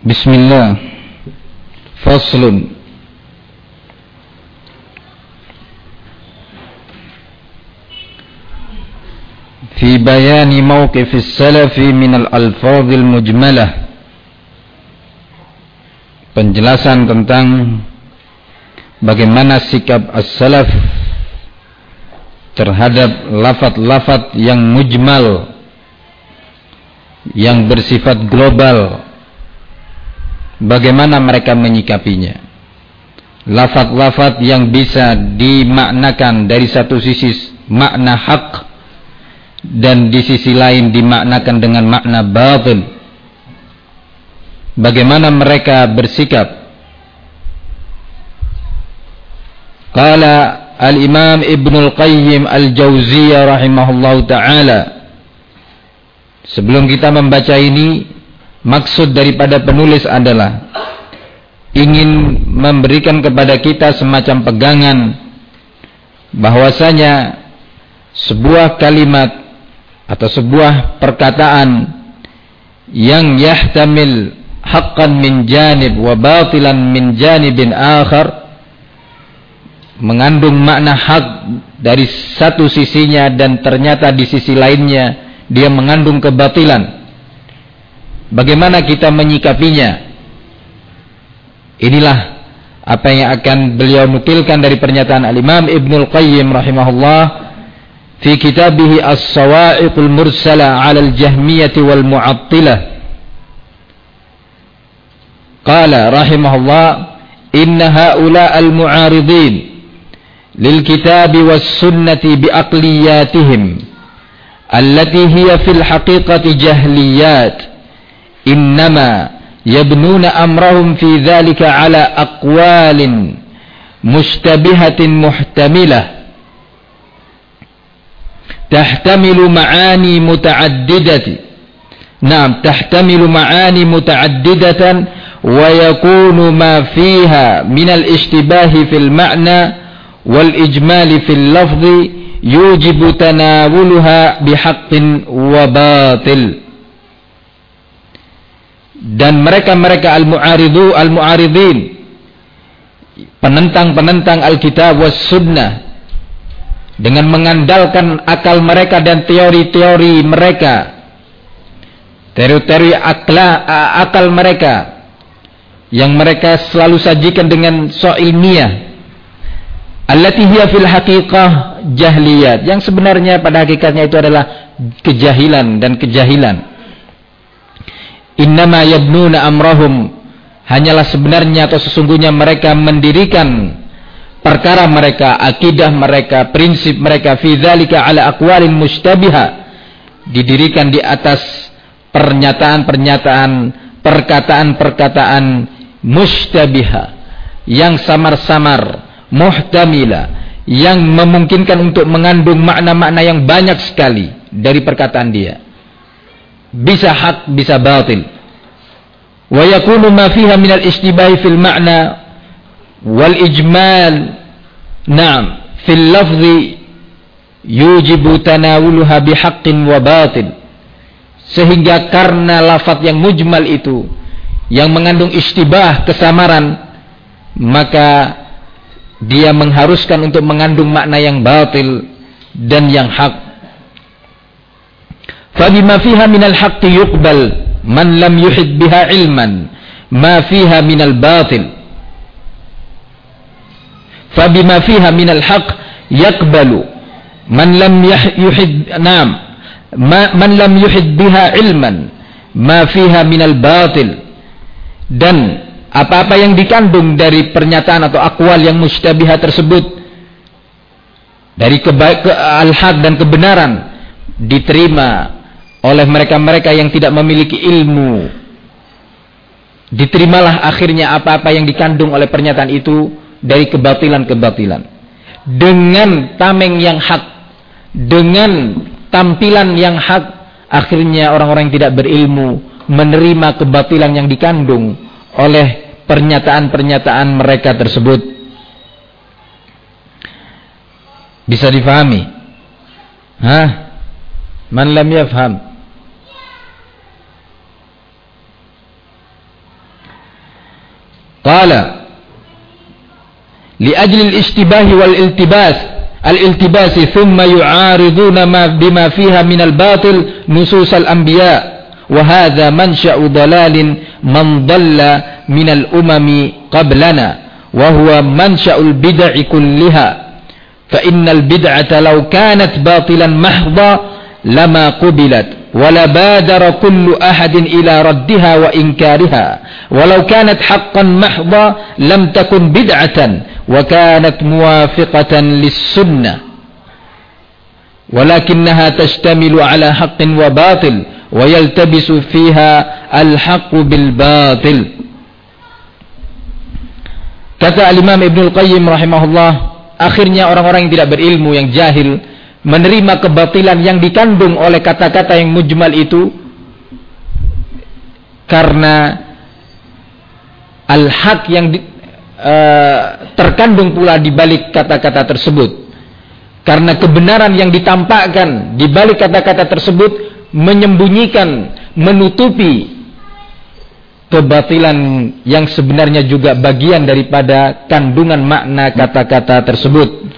Bismillah. Faslun. Fi bayani mawqifis salafi minal alfadhil mujmalah. Penjelasan tentang bagaimana sikap as-salaf terhadap lafaz-lafaz yang mujmal, yang bersifat global. Bagaimana mereka menyikapinya? Lafaz-lafaz yang bisa dimaknakan dari satu sisi makna hak dan di sisi lain dimaknakan dengan makna batil. Bagaimana mereka bersikap? Qala al-Imam Ibnul Qayyim al-Jauziyah rahimahullahu ta'ala. Sebelum kita membaca ini, maksud daripada penulis adalah ingin memberikan kepada kita semacam pegangan bahwasanya sebuah kalimat atau sebuah perkataan yang yahtamil haqqan min janib wa batilan min janibin akhar, mengandung makna hak dari satu sisinya dan ternyata di sisi lainnya dia mengandung kebatilan. Bagaimana kita menyikapinya? Inilah apa yang akan beliau nukilkan dari pernyataan al-Imam Ibnul Qayyim rahimahullah fi kitabih As-Sawa'iqul Mursala 'ala al-Jahmiyah wal Mu'attilah. Qala rahimahullah inna haula al-mu'aridin lil kitabi was sunnati bi aqliyatihim allati hiya fil haqiqati jahliyat innama yabnuna amrahum fi dhalika ala aqwalin mushtabihatin muhtamilah tahtamilu ma'ani muta'addidati tahtamilu ma'ani muta'addidatan wa yakunu ma fiha min al-ishtibahi fil ma'na wal ijmali fil lafzi yujibu tanawuluha bihaqqin wa batil. Dan mereka al-mu'aridin, penentang-penentang Alkitab was sunnah, dengan mengandalkan akal mereka dan teori-teori mereka, teori-teori akal mereka yang mereka selalu sajikan dengan ilmiah, allati hiya fil haqiqah jahliyat, yang sebenarnya pada hakikatnya itu adalah kejahilan dan kejahilan. Innama yabnuna amrahum, hanyalah sebenarnya atau sesungguhnya mereka mendirikan perkara mereka, akidah mereka, prinsip mereka fi dzalika ala aqwalin mushtabiha, didirikan di atas pernyataan-pernyataan, perkataan-perkataan mushtabiha, yang samar-samar, muhtamila, yang memungkinkan untuk mengandung makna-makna yang banyak sekali dari perkataan dia. Bisa hak, bisa batil. Wa yakunu ma fiha min al-ishtibahi fil ma'na wal ijmal fil lafzi yujibu tanawuluha bihaqqin wa batil. Sehingga karena lafaz yang mujmal itu yang mengandung ishtibah, kesamaran, maka dia mengharuskan untuk mengandung makna yang batil dan yang hak. فَبِمَا فِيهَا مِنَ الْحَقِّ يُقْبَلْ مَنْ لَمْ يُحِدْ بِهَا عِلْمًا مَا فِيهَا مِنَ الْبَاطِلِ. فَبِمَا فِيهَا مِنَ الْحَقِّ يَقْبَلُ مَنْ لَمْ يُحِدْ بِهَا عِلْمًا مَا فِيهَا مِنَ الْبَاطِلِ. Dan apa-apa yang dikandung dari pernyataan atau akwal yang mustabihat tersebut dari al-haq dan kebenaran diterima oleh mereka-mereka yang tidak memiliki ilmu. Diterimalah akhirnya apa-apa yang dikandung oleh pernyataan itu dari kebatilan-kebatilan. Dengan tameng yang hak, dengan tampilan yang hak, akhirnya orang-orang yang tidak berilmu menerima kebatilan yang dikandung oleh pernyataan-pernyataan mereka tersebut. Bisa difahami? Man lam yafham. Qala li ajli al-ishtibah wal iltibas thumma yu'ariduna bima fiha min al-batil nusus al-anbiya wa hadha mansha'u dalalin man dhalla min al-umami qablana wa huwa mansha'ul bid'i kulliha fa innal bid'ata law kanat batilan mahdha lama qubilat wala badara kullu ahadin ila raddiha wa inkariha walau kanat haqqan mahdha lam takun bid'atan wa kanat muwafiqatan lis-sunnah walakinnaha tashtamilu ala haqqin wa batil wa yaltabisu fiha al-haqqu bil batil. Kata Al-Imam Ibnu Al-Qayyim rahimahullah, akhirnya orang-orang yang tidak berilmu, yang jahil, menerima kebatilan yang dikandung oleh kata-kata yang mujmal itu karena al-haq yang terkandung pula di balik kata-kata tersebut. Karena kebenaran yang ditampakkan di balik kata-kata tersebut menyembunyikan, menutupi kebatilan yang sebenarnya juga bagian daripada kandungan makna kata-kata tersebut.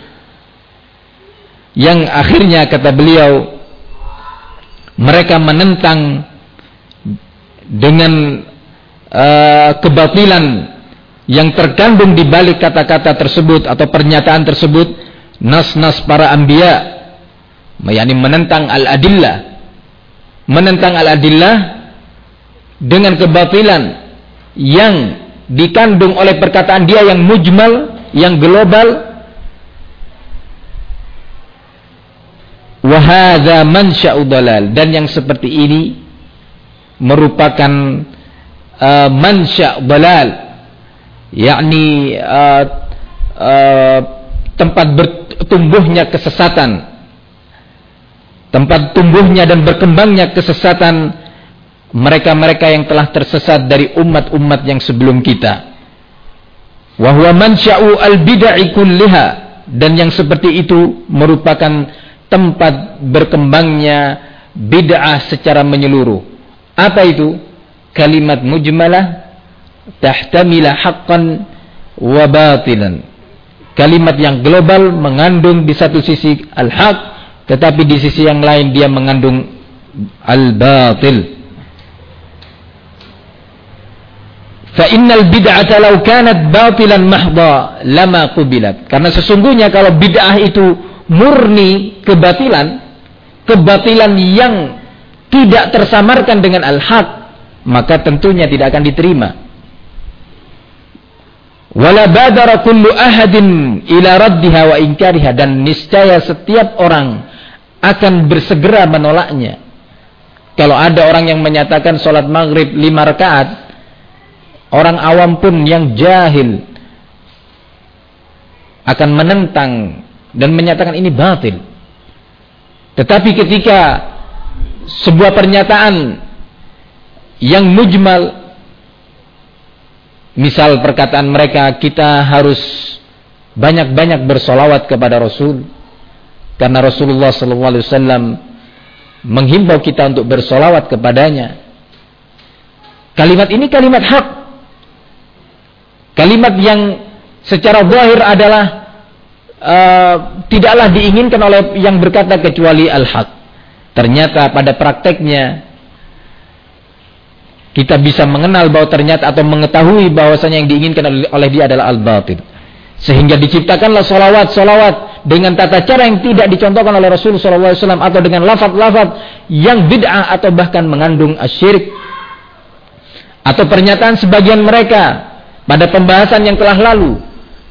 Yang akhirnya kata beliau, mereka menentang dengan kebatilan yang terkandung di balik kata-kata tersebut atau pernyataan tersebut, nas-nas para anbiya, yakni menentang al-adillah, dengan kebatilan yang dikandung oleh perkataan dia yang mujmal, yang global. Wa hadza mansya'u dalal, dan yang seperti ini merupakan mansya' dalal, yakni tempat bertumbuhnya kesesatan, tempat tumbuhnya dan berkembangnya kesesatan mereka-mereka yang telah tersesat dari umat-umat yang sebelum kita. Wa huwa mansya'u al-bid'i kulliha, dan yang seperti itu merupakan tempat berkembangnya bid'ah secara menyeluruh. Apa itu? Kalimat mujmalah tahtamila haqqan wa batilan. Kalimat yang global mengandung di satu sisi al-haq, tetapi di sisi yang lain dia mengandung al-batil. Fa innal bid'ata law kanat batilan mahdha lama qubilat. Karena sesungguhnya kalau bid'ah itu murni kebatilan yang tidak tersamarkan dengan al-haq, maka tentunya tidak akan diterima. Wala badara kullu ahadin ila raddiha wa inkariha, dan niscaya setiap orang akan bersegera menolaknya. Kalau ada orang yang menyatakan salat maghrib 5 rakaat, orang awam pun yang jahil akan menentang dan menyatakan ini batil. Tetapi ketika sebuah pernyataan yang mujmal, misal perkataan mereka, kita harus banyak-banyak bersolawat kepada Rasul karena Rasulullah SAW menghimbau kita untuk bersolawat kepadanya. Kalimat ini kalimat hak, kalimat yang secara zahir adalah tidaklah diinginkan oleh yang berkata kecuali al-haq. Ternyata pada prakteknya kita bisa mengenal bahwa ternyata atau mengetahui bahwasanya yang diinginkan oleh dia adalah al-batil. Sehingga diciptakanlah solawat dengan tata cara yang tidak dicontohkan oleh Rasulullah SAW, atau dengan lafaz-lafaz yang bid'ah atau bahkan mengandung asyirik. Atau pernyataan sebagian mereka pada pembahasan yang telah lalu,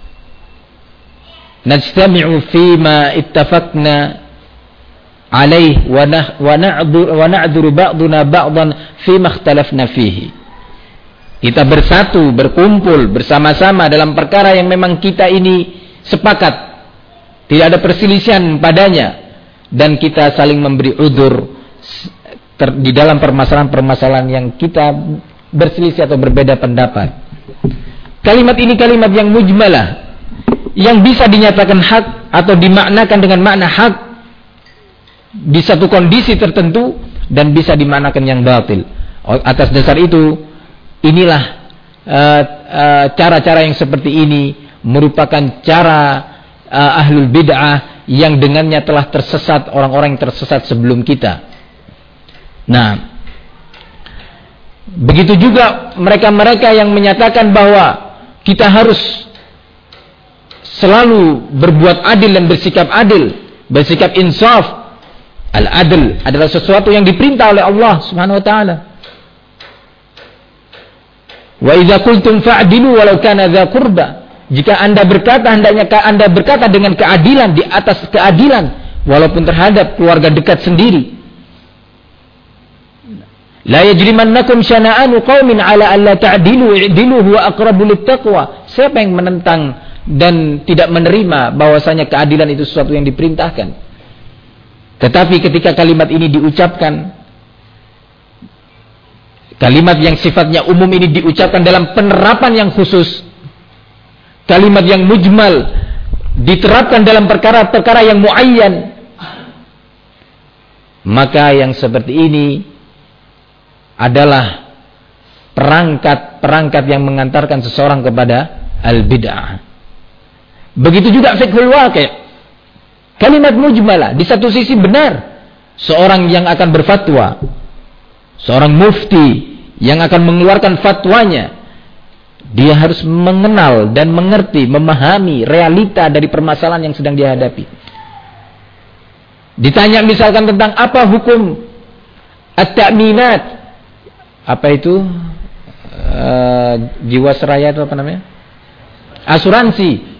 najtami'u fima ittafaqna alaih wa na'dzuru ba'duna ba'dan fima ikhtalafna fihi. Kita bersatu, berkumpul bersama-sama dalam perkara yang memang kita ini sepakat, tidak ada perselisihan padanya, dan kita saling memberi udzur di dalam permasalahan-permasalahan yang kita berselisih atau berbeda pendapat. Kalimat ini kalimat yang mujmalah, yang bisa dinyatakan hak atau dimaknakan dengan makna hak di satu kondisi tertentu, dan bisa dimaknakan yang batil. Atas dasar itu, inilah cara-cara yang seperti ini merupakan cara ahlul bid'ah yang dengannya telah tersesat orang-orang yang tersesat sebelum kita. Nah, begitu juga mereka-mereka yang menyatakan bahwa kita harus selalu berbuat adil dan bersikap adil, bersikap insaf. Al-adl adalah sesuatu yang diperintah oleh Allah Subhanahu wa taala. Wa idza qultum fa'dilu walau kana dza qurba. Jika Anda berkata, hendaknya Anda berkata dengan keadilan, di atas keadilan, walaupun terhadap keluarga dekat sendiri. La yajrimannakum syana'anu qaumin 'ala alla ta'dilu i'dilu huwa aqrabu littaqwa. Siapa yang menentang dan tidak menerima bahwasanya keadilan itu sesuatu yang diperintahkan? Tetapi ketika kalimat ini diucapkan, kalimat yang sifatnya umum ini diucapkan dalam penerapan yang khusus, kalimat yang mujmal diterapkan dalam perkara-perkara yang muayyan, maka yang seperti ini adalah perangkat-perangkat yang mengantarkan seseorang kepada al-bid'ah. Begitu juga fiqhul waqi'. Kalimat mujmalah di satu sisi benar, seorang yang akan berfatwa, seorang mufti yang akan mengeluarkan fatwanya, dia harus mengenal dan mengerti, memahami realita dari permasalahan yang sedang dia hadapi. Ditanya misalkan tentang apa hukum at-ta'minat, apa itu jiwasraya itu apa namanya? Asuransi.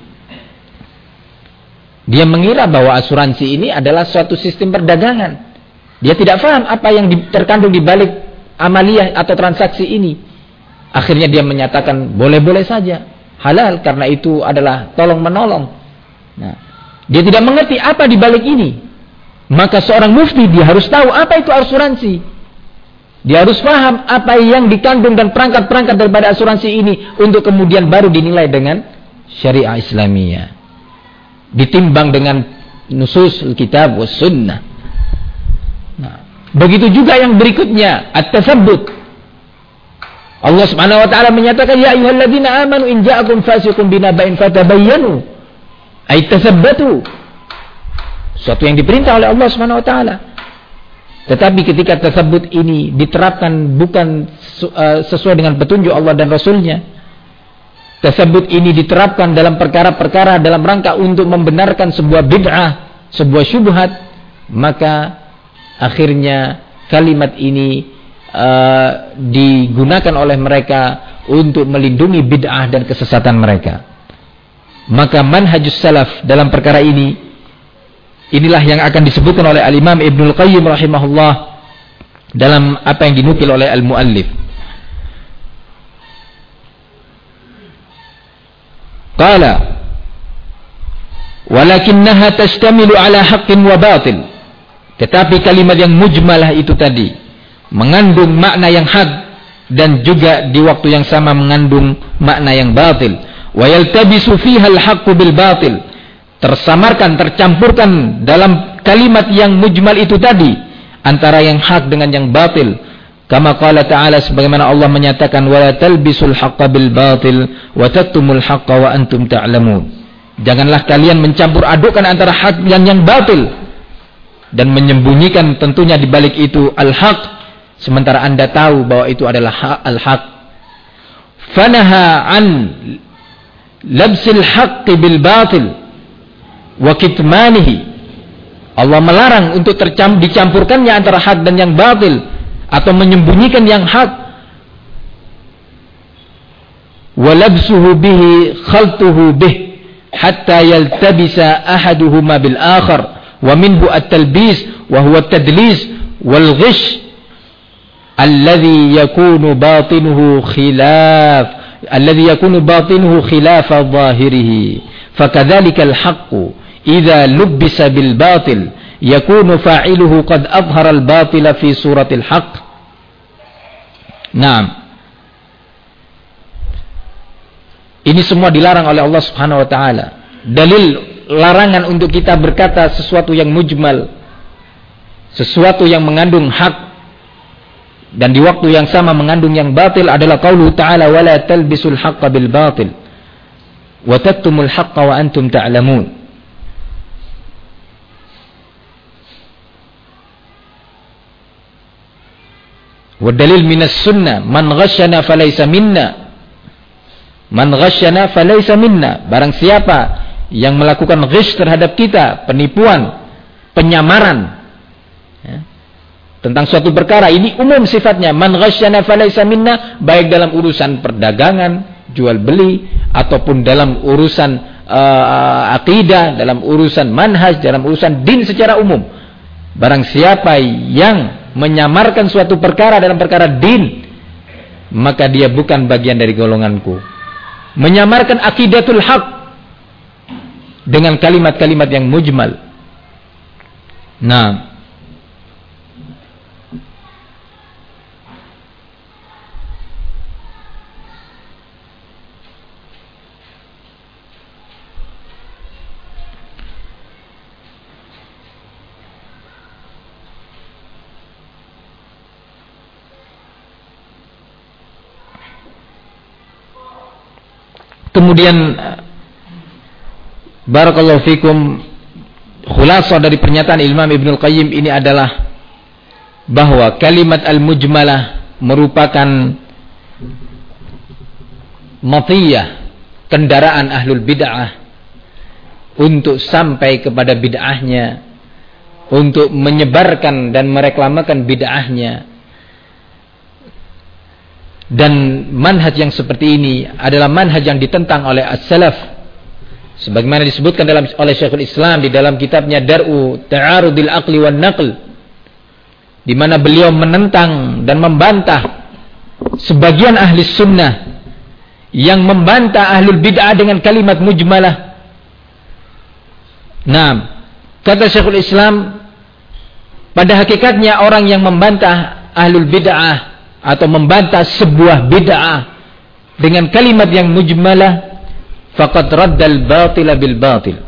Dia mengira bahwa asuransi ini adalah suatu sistem perdagangan. Dia tidak paham apa yang terkandung di balik amaliyah atau transaksi ini. Akhirnya dia menyatakan boleh-boleh saja, halal karena itu adalah tolong-menolong. Nah, dia tidak mengerti apa di balik ini. Maka seorang mufti dia harus tahu apa itu asuransi. Dia harus paham apa yang dikandung dan perangkat-perangkat daripada asuransi ini untuk kemudian baru dinilai dengan syariah Islamiyah. Ditimbang dengan nusus kitab was sunnah. Nah, begitu juga yang berikutnya at-tasabbut. Allah Subhanahu wa taala menyatakan ya ayyuhalladzina amanu in ja'akum fasiqun binaba'in fatabayyanu ay tasabbatu. Suatu yang diperintah oleh Allah Subhanahu wa taala. Tetapi ketika tasabbut ini diterapkan bukan sesuai dengan petunjuk Allah dan Rasulnya, tasabbut ini diterapkan dalam perkara-perkara dalam rangka untuk membenarkan sebuah bid'ah, sebuah syubhat, maka akhirnya kalimat ini digunakan oleh mereka untuk melindungi bid'ah dan kesesatan mereka. Maka manhajus salaf dalam perkara ini, inilah yang akan disebutkan oleh Al-Imam Ibnul Qayyim rahimahullah dalam apa yang dinukil oleh Al-Muallif. Qala walakinnaha tashtamilu ala haqqin wa batil. Tetapi kalimat yang mujmalah itu tadi mengandung makna yang hak dan juga di waktu yang sama mengandung makna yang batil. Wa yaltabisu fiha al-haqqu bil batil. Tersamarkan, tercampurkan dalam kalimat yang mujmal itu tadi antara yang hak dengan yang batil. Kama qala ta'ala, sebagaimana Allah menyatakan wala talbisul haqqa bil batil wa taktumul haqqa wa antum ta'lamun. Janganlah kalian mencampur adukkan antara hak dan yang batil dan menyembunyikan tentunya di balik itu al-haq sementara Anda tahu bahwa itu adalah al-haq. Fanaha an labsil haqqi bil batil wa kitmanihi. Allah melarang untuk dicampurkannya antara hak dan yang batil atau menyembunyikan yang hak. Walabsuhu bihi khaltuhu bih hatta yaltabisa ahaduhuma bil akhar wa minhu at-talbis wa huwa at-tadlis wal ghish alladhi yakunu batinuhu khilaf dhahirihi. Fakadzalika al-haqqu idza lubbisa bil batil yakunu fa'iluhu qad adhara al-batila fi suratil haqq. Naam. Ini semua dilarang oleh Allah Subhanahu wa taala. Dalil larangan untuk kita berkata sesuatu yang mujmal, sesuatu yang mengandung hak dan di waktu yang sama mengandung yang batil adalah qaulu ta'ala wala talbisul haqqa bil batil wa taktumul haqqa wa antum ta'lamun. Wa dalil minas sunnah man ghasyana falaysa minna. Man ghasyana falaysa minna. Barang siapa yang melakukan ghish terhadap kita, penipuan, penyamaran ya, tentang suatu perkara, ini umum sifatnya. Man ghasyana falaysa minna, baik dalam urusan perdagangan, jual beli, ataupun dalam urusan akidah, dalam urusan manhaj, dalam urusan din secara umum. Barang siapa yang menyamarkan suatu perkara dalam perkara din, maka dia bukan bagian dari golonganku. Menyamarkan akidatul haq dengan kalimat-kalimat yang mujmal. Nah, kemudian barakallahu fikum, khulasah dari pernyataan Imam Ibnul Qayyim ini adalah bahwa kalimat al-mujmalah merupakan matiyah, kendaraan ahlul bid'ah untuk sampai kepada bid'ahnya, untuk menyebarkan dan mereklamakan bid'ahnya. Dan manhaj yang seperti ini adalah manhaj yang ditentang oleh as-salaf, sebagaimana disebutkan oleh Syekhul Islam di dalam kitabnya Dar'u Ta'arudil Aqli wan Naql, di mana beliau menentang dan membantah sebagian ahli sunnah yang membantah ahlul bid'ah dengan kalimat mujmalah. Nah, kata Syekhul Islam, pada hakikatnya orang yang membantah ahlul bid'ah atau membantah sebuah bid'ah dengan kalimat yang mujmalah, faqad raddal batila bil batil,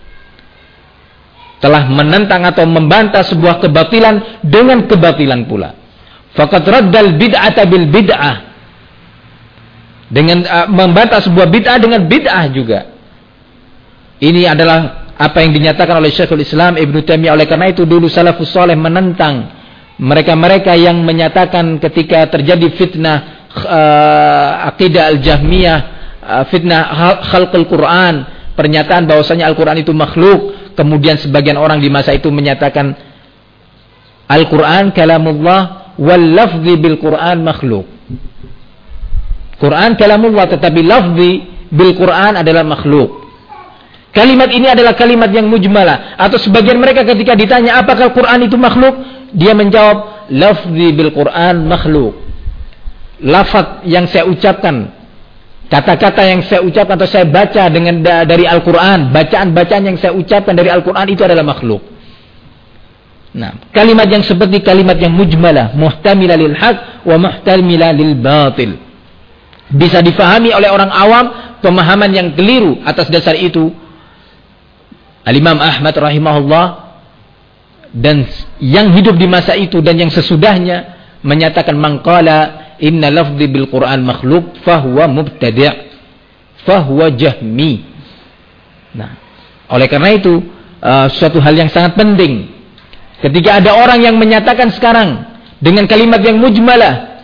telah menentang atau membantah sebuah kebatilan dengan kebatilan pula. Faqad raddal bid'ata bil bid'ah, dengan membantah sebuah bid'ah dengan bid'ah juga. Ini adalah apa yang dinyatakan oleh Syekhul Islam Ibnu Taimiyah. Oleh karena itu dulu salafus saleh menentang mereka-mereka yang menyatakan ketika terjadi fitnah akidah al-Jahmiyah, fitnah khalqul Quran, pernyataan bahwasanya Al-Quran itu makhluk, kemudian sebagian orang di masa itu menyatakan Al-Quran kalamullah wal lafzi bil Quran makhluk. Quran kalamullah, tetapi lafzi bil Quran adalah makhluk. Kalimat ini adalah kalimat yang mujmalah. Atau sebagian mereka ketika ditanya apakah Quran itu makhluk, dia menjawab lafzi bil Quran makhluk. Lafaz yang saya ucapkan, kata-kata yang saya ucapkan atau saya baca dengan dari Al-Quran, bacaan-bacaan yang saya ucapkan dari Al-Quran itu adalah makhluk. Nah, kalimat yang seperti kalimat yang mujmalah, muhtamilah lil haq wa muhtamilah lil batil, bisa difahami oleh orang awam, pemahaman yang keliru. Atas dasar itu Al-Imam Ahmad rahimahullah dan yang hidup di masa itu dan yang sesudahnya menyatakan man qala inna lafzi bil Quran makhluk fahuwa mubtadi', fahuwa jahmi. Nah, oleh karena itu suatu hal yang sangat penting ketika ada orang yang menyatakan sekarang dengan kalimat yang mujmalah,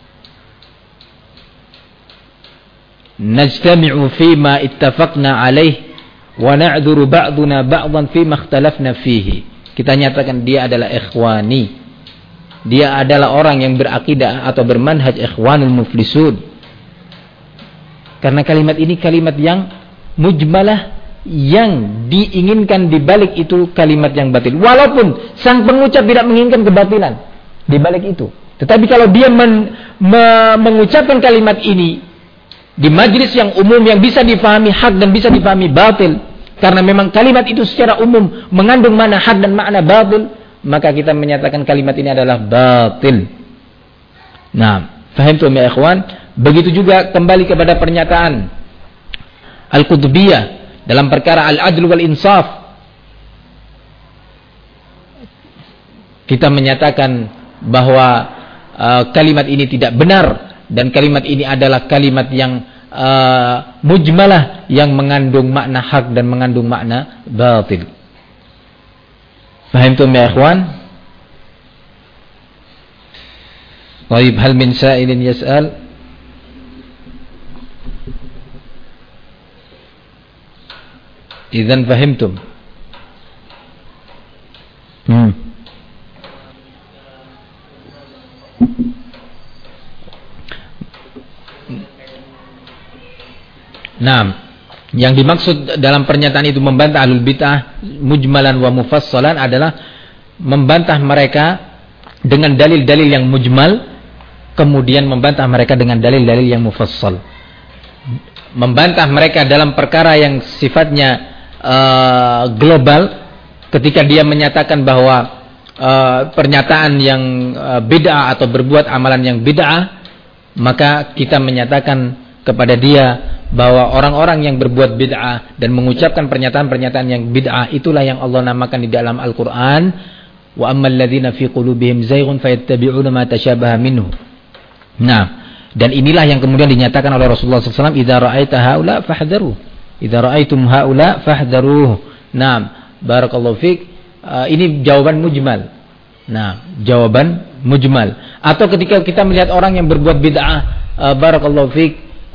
najtami'u fima ittafaqna alaih wa na'dzuru ba'duna ba'dhan fima ikhtalafna fihi. Kita nyatakan dia adalah ikhwani, dia adalah orang yang berakidah atau bermanhaj ikhwanul muflisun. Karena kalimat ini kalimat yang mujmalah, yang diinginkan di balik itu kalimat yang batil. Walaupun sang pengucap tidak menginginkan kebatilan di balik itu, tetapi kalau dia mengucapkan kalimat ini di majlis yang umum yang bisa difahami hak dan bisa difahami batil, karena memang kalimat itu secara umum mengandung makna hak dan makna batil, maka kita menyatakan kalimat ini adalah batil. Nah, fahamtum ya ikhwan? Begitu juga kembali kepada pernyataan Al-Qutbiyah dalam perkara al-adl wal insaf. Kita menyatakan bahwa kalimat ini tidak benar dan kalimat ini adalah kalimat yang mujmalah yang mengandung makna hak dan mengandung makna batil. Fahimtum ya ikhwan? Baik, hal min sa'ilin yas'al? Idzan fahimtum? Nah, yang dimaksud dalam pernyataan itu membantah ahlul bid'ah mujmalan wa mufassalan adalah membantah mereka dengan dalil-dalil yang mujmal, kemudian membantah mereka dengan dalil-dalil yang mufassal. Membantah mereka dalam perkara yang sifatnya global, ketika dia menyatakan bahwa pernyataan yang bid'ah atau berbuat amalan yang bid'ah, maka kita menyatakan kepada dia bahwa orang-orang yang berbuat bid'ah dan mengucapkan pernyataan-pernyataan yang bid'ah itulah yang Allah namakan di dalam Al-Qur'an, wa ammal ladzina fi qulubihim zayghun fayattabi'una ma tashabaha minhu. Nah, dan inilah yang kemudian dinyatakan oleh Rasulullah SAW, idza ra'aita haula fahdharu, idza ra'aitum haula fahdharuh. Nah, barakallahu fik, ini jawaban mujmal. Nah, jawaban mujmal. Atau ketika kita melihat orang yang berbuat bid'ah, barakallahu fik,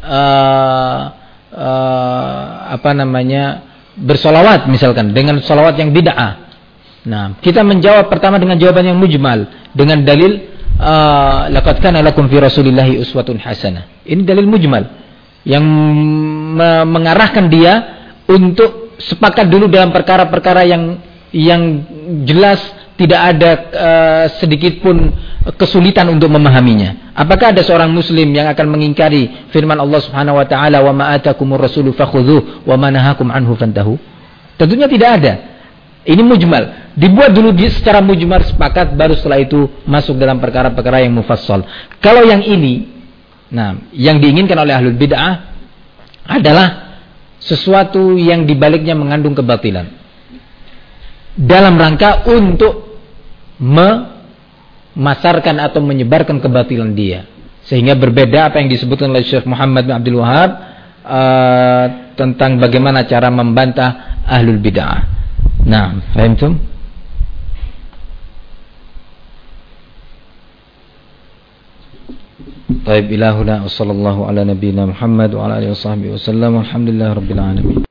bersolawat misalkan dengan solawat yang bid'ah. Nah, kita menjawab pertama dengan jawaban yang mujmal dengan dalil laqad kana lakum fi rasulillahi uswatun hasanah. Ini dalil mujmal yang mengarahkan dia untuk sepakat dulu dalam perkara-perkara yang jelas, tidak ada sedikit pun kesulitan untuk memahaminya. Apakah ada seorang muslim yang akan mengingkari firman Allah Subhanahu wa taala, wa ma atakumur rasulu fakhudhuhu wa ma nahakum anhu fantahu? Tentunya tidak ada. Ini mujmal. Dibuat dulu secara mujmal, sepakat, baru setelah itu masuk dalam perkara-perkara yang mufassal. Kalau yang ini, nah, yang diinginkan oleh ahlul bid'ah adalah sesuatu yang dibaliknya mengandung kebatilan, dalam rangka untuk memasarkan atau menyebarkan kebatilan dia. Sehingga berbeda apa yang disebutkan oleh Syekh Muhammad bin Abdul Wahab tentang bagaimana cara membantah ahlul bid'ah. Nah, fahimtum? Taib ilahuna wa sallallahu ala nabiyina Muhammad wa ala alihi wa sahbihi wa sallam. Alhamdulillah rabbil alamin.